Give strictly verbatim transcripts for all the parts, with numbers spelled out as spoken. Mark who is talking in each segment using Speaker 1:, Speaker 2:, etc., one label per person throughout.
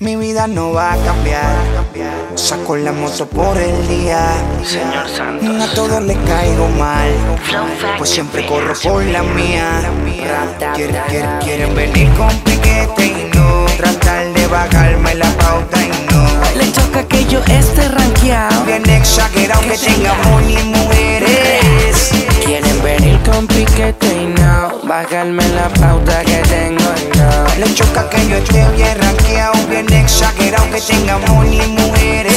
Speaker 1: Mi vida no va a cambiar. Saco la moto por el día.
Speaker 2: Señor Santos.
Speaker 1: A todos les caigo mal, pues siempre corro por la mía. Quieren, quieren, quieren venir con piquete y no tratar de bajarme la pauta y no.
Speaker 2: Le choca que yo esté rankeado,
Speaker 1: Bien exagerado que tengamos ni mujeres.
Speaker 2: quieren venir con piquete y no bajarme la pauta que tengo y no.
Speaker 1: Le choca que yo esté bien rankeado, bien exagerado que tengamos ni mujeres.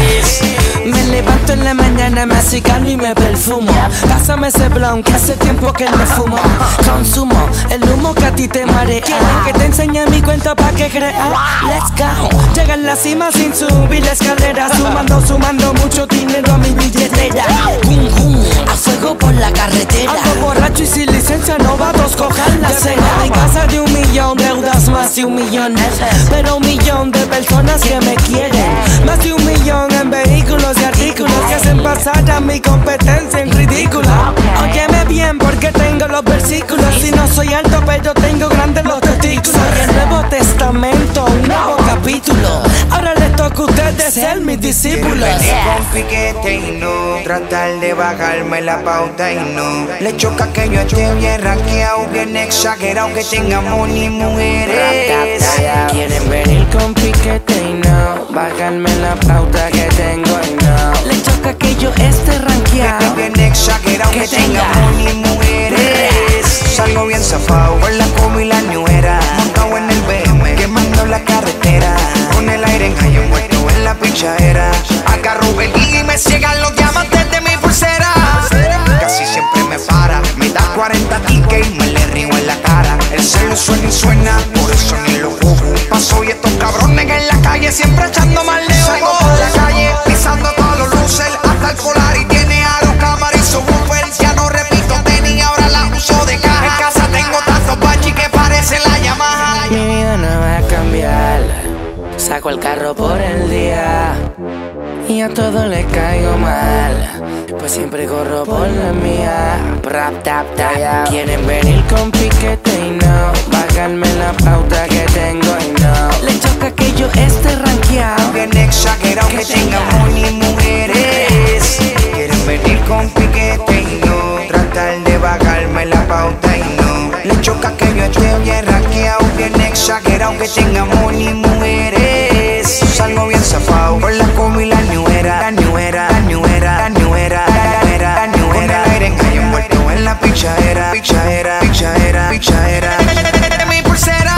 Speaker 2: Me levanto en la mañana, me acicalo y me perfumo. Pásame ese blunt que hace tiempo que no fumo. Consumo el humo que a ti te marea, que te enseña mi cuenta pa' que creas. Let's go. Llega a la cima sin subir la escalera, sumando, sumando mucho dinero a mi billetera. Gum, gum, a fuego por la carretera. Ando borracho y sin licencia, novatos cojan la cena. En casa de un millón, deudas más de un millón, pero un millón de personas que me quieren. Más de un millón en vehículos y artículos que hacen pasar a mi competencia en ridículo. Óyeme bien porque tengo los versículos. Si no soy alto pero tengo grandes los testículos. El Nuevo Testamento, un nuevo capítulo. Ahora les toca a ustedes ser mis discípulos.
Speaker 1: Venir con piquete y no tratar de bajarme la pauta y no. Le choca que yo esté bien rankeado, bien exagerado que tengamos ni mujeres.
Speaker 2: Quieren venir con piquete y no bajarme la pauta que tengo y no. Le choca que yo esté rankeado,
Speaker 1: Bien exagerado que tengamos ni mujeres. Salgo bien zafado con la combi y la ñuera, montado en el B M, quemando la carretera, con el aire en calle envuelto en la pichadera. Agarro el y me ciegan los diamantes de mi pulsera. Casi siempre me para, me da cuarenta tickets y me le río en la cara. El celo suena y suena, por eso ni lo cojo. Paso y estos cabrones en la calle siempre echando mal de ojo. Salgo por la calle, pisando todos los luces, hasta el polar y tiene aro, cámara y subwoofer. Ya no repito tenis, ahora la uso de caja. En casa tengo tantos bachi que parece la Yamaha.
Speaker 2: mi vida no va a cambiar. Saco el carro por el día y a todo le caigo mal, pues siempre corro por la mía. Rap, tap, tap. Quieren venir con piquete y no bajarme la pauta que tengo y no. Le choca que yo esté rankeado,
Speaker 1: Bien exagerado que tengamos ni mujeres. Quieren venir con piquete y no tratar de bajarme la pauta y no. Le choca que yo esté bien rankeado, bien exagerado que tengamos ni mujeres. Salgo bien zafado con la combi y la ñuera, la ñuera, la ñuera, la ñuera, la ñuera, la ñuera. Con el aire en calle envuelto en la pichadera, pichadera, pichadera, pichadera de mi pulsera.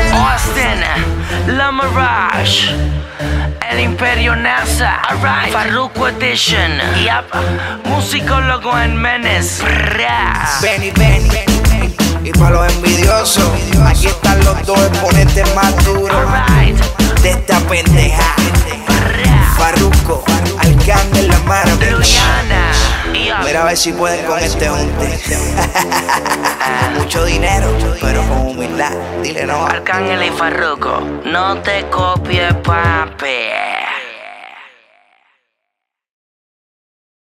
Speaker 2: Austin, La Mirage, El Imperio NASA, alright. Farruko Edition, yep. Musicólogo en Menes.
Speaker 1: Benny, Benny, Benny. Y para los envidiosos, aquí están los dos exponentes más duros
Speaker 2: Alright.
Speaker 1: de esta pendeja. Farruko, Arcángel, La Maravilla.
Speaker 2: Luciana,
Speaker 1: Mira a ver si pueden con este junte. Mucho dinero, pero con humildad. Dile no.
Speaker 2: Arcángel y Farruko, no te copies, papi.